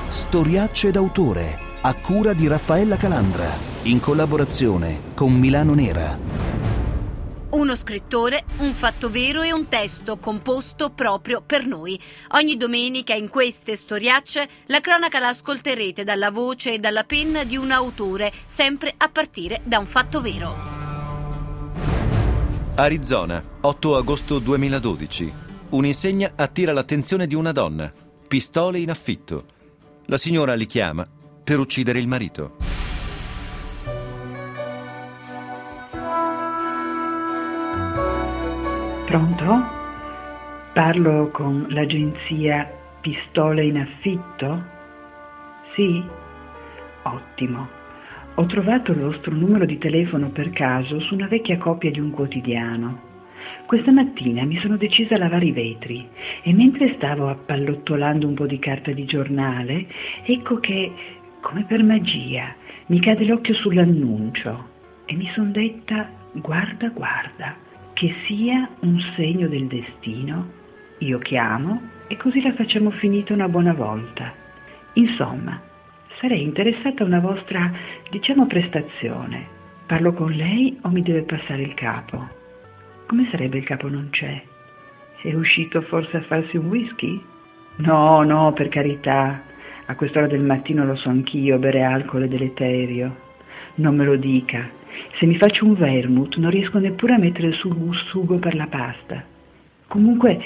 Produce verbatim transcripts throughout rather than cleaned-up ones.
Storiacce d'autore, a cura di Raffaella Calandra, in collaborazione con Milano Nera. Uno scrittore, un fatto vero e un testo composto proprio per noi. Ogni domenica in queste storiacce la cronaca la ascolterete dalla voce e dalla penna di un autore, sempre a partire da un fatto vero. Arizona, otto agosto duemiladodici. Un'insegna attira l'attenzione di una donna. Pistole in affitto. La signora li chiama per uccidere il marito. Pronto? Parlo con l'agenzia Pistole in affitto? Sì? Ottimo. Ho trovato il vostro numero di telefono per caso su una vecchia copia di un quotidiano. Questa mattina mi sono decisa a lavare i vetri e mentre stavo appallottolando un po' di carta di giornale, ecco che, come per magia, mi cade l'occhio sull'annuncio e mi son detta: guarda, guarda, che sia un segno del destino, io chiamo e così la facciamo finita una buona volta. Insomma, sarei interessata a una vostra, diciamo, prestazione. Parlo con lei o mi deve passare il capo? Come sarebbe il capo non c'è? È uscito forse a farsi un whisky? No, no, per carità. A quest'ora del mattino lo so anch'io, bere alcol è deleterio. Non me lo dica. Se mi faccio un vermouth non riesco neppure a mettere sul sugo per la pasta. Comunque,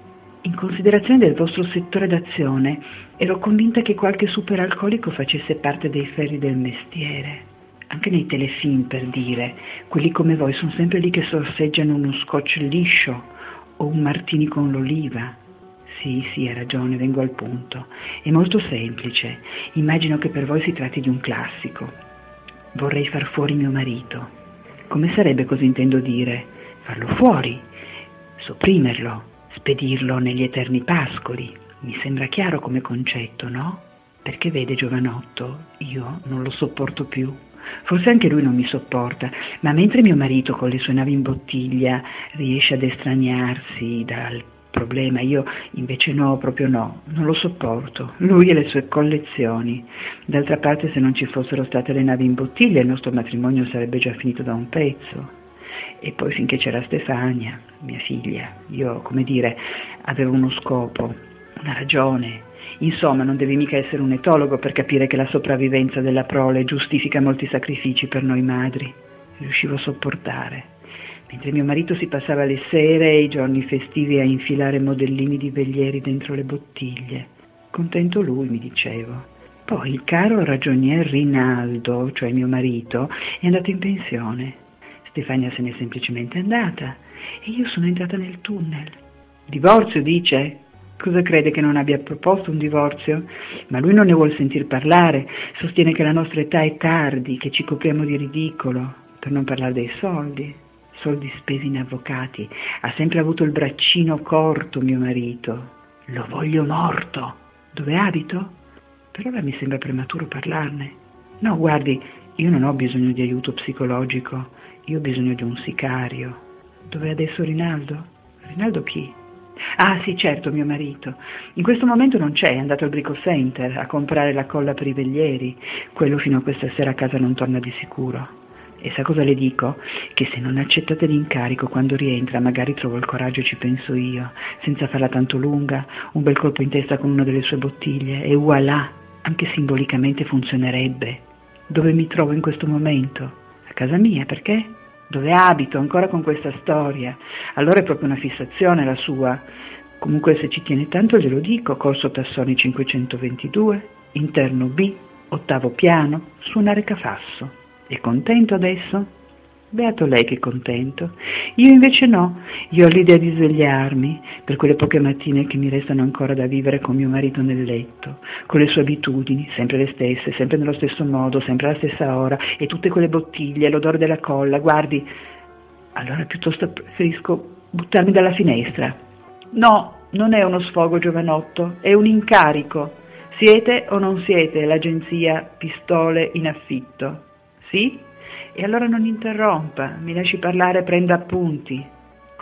in considerazione del vostro settore d'azione, ero convinta che qualche superalcolico facesse parte dei ferri del mestiere. Anche nei telefilm, per dire, quelli come voi sono sempre lì che sorseggiano uno scotch liscio o un martini con l'oliva. Sì, sì, ha ragione, vengo al punto. È molto semplice. Immagino che per voi si tratti di un classico. Vorrei far fuori mio marito. Come sarebbe, cosa intendo dire? Farlo fuori, sopprimerlo, spedirlo negli eterni pascoli. Mi sembra chiaro come concetto, no? Perché vede, giovanotto, io non lo sopporto più. Forse anche lui non mi sopporta, ma mentre mio marito con le sue navi in bottiglia riesce ad estraniarsi dal problema, io invece no, proprio no, non lo sopporto. Lui e le sue collezioni. D'altra parte, se non ci fossero state le navi in bottiglia, il nostro matrimonio sarebbe già finito da un pezzo. E poi finché c'era Stefania, mia figlia, io, come dire, avevo uno scopo, una ragione. Insomma, non devi mica essere un etologo per capire che la sopravvivenza della prole giustifica molti sacrifici per noi madri. Riuscivo a sopportare. Mentre mio marito si passava le sere e i giorni festivi a infilare modellini di velieri dentro le bottiglie. Contento lui, mi dicevo. Poi il caro ragionier Rinaldo, cioè mio marito, è andato in pensione. Stefania se n'è semplicemente andata e io sono entrata nel tunnel. Divorzio, dice? Cosa crede, che non abbia proposto un divorzio? Ma lui non ne vuol sentir parlare, sostiene che la nostra età è tardi, che ci copriamo di ridicolo, per non parlare dei soldi, soldi spesi in avvocati. Ha sempre avuto il braccino corto mio marito. Lo voglio morto. Dove abito? Per ora mi sembra prematuro parlarne. No, guardi, io non ho bisogno di aiuto psicologico, io ho bisogno di un sicario. Dov'è adesso Rinaldo? Rinaldo chi? Ah sì, certo, mio marito. In questo momento non c'è, è andato al Brico Center a comprare la colla per i velieri. Quello fino a questa sera a casa non torna di sicuro. E sa cosa le dico? Che se non accettate l'incarico quando rientra, magari trovo il coraggio e ci penso io, senza farla tanto lunga, un bel colpo in testa con una delle sue bottiglie e voilà, anche simbolicamente funzionerebbe. Dove mi trovo in questo momento? A casa mia, perché? Dove abito, ancora con questa storia. Allora è proprio una fissazione la sua. Comunque se ci tiene tanto glielo dico, corso Tassoni cinquecentoventidue, interno B, ottavo piano, suonare Cafasso. È contento adesso? Beato lei che è contento. Io invece no, io ho l'idea di svegliarmi per quelle poche mattine che mi restano ancora da vivere con mio marito nel letto, con le sue abitudini, sempre le stesse, sempre nello stesso modo, sempre alla stessa ora, e tutte quelle bottiglie, l'odore della colla, guardi, allora piuttosto preferisco buttarmi dalla finestra. No, non è uno sfogo, giovanotto, è un incarico. Siete o non siete l'agenzia Pistole in affitto? Sì? E allora non interrompa, mi lasci parlare, prenda appunti.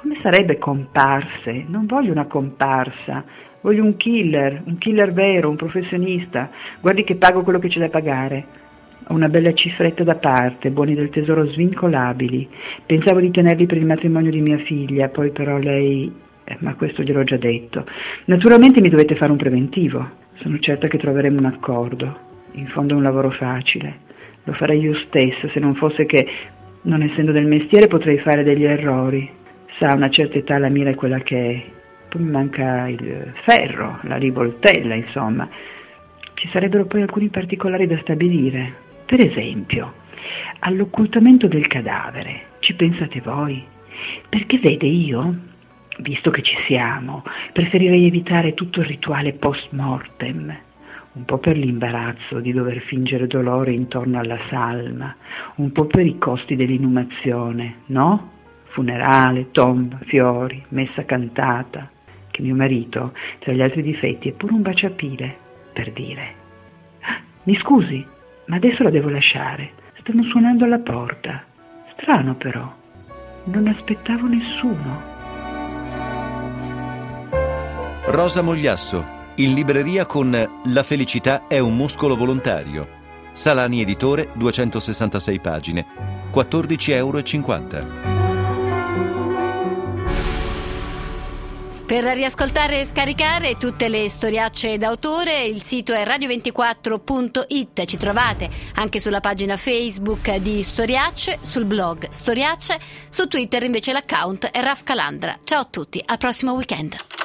Come sarebbe comparse? Non voglio una comparsa, voglio un killer, un killer vero, un professionista. Guardi che pago quello che c'è da pagare. Ho una bella cifretta da parte, buoni del tesoro svincolabili. Pensavo di tenerli per il matrimonio di mia figlia, poi però lei... Eh, ma questo gliel'ho già detto. Naturalmente mi dovete fare un preventivo. Sono certa che troveremo un accordo. In fondo è un lavoro facile. Lo farei io stessa, se non fosse che, non essendo del mestiere, potrei fare degli errori. Sa, a una certa età la mira è quella che è. Poi mi manca il ferro, la rivoltella, insomma. Ci sarebbero poi alcuni particolari da stabilire. Per esempio, all'occultamento del cadavere. Ci pensate voi? Perché vede, io, visto che ci siamo, preferirei evitare tutto il rituale post mortem. Un po' per l'imbarazzo di dover fingere dolore intorno alla salma, un po' per i costi dell'inumazione, no? Funerale, tomba, fiori, messa cantata, che mio marito, tra gli altri difetti, è pure un baciapile, per dire. Mi scusi, ma adesso la devo lasciare, stanno suonando alla porta. Strano però, non aspettavo nessuno. Rosa Mogliasso, in libreria con La felicità è un muscolo volontario. Salani Editore, duecentosessantasei pagine, quattordici euro e cinquanta. Per riascoltare e scaricare tutte le storiacce d'autore, il sito è radio ventiquattro punto it. Ci trovate anche sulla pagina Facebook di Storiacce, sul blog Storiacce, su Twitter invece l'account è Raf Calandra. Ciao a tutti, al prossimo weekend.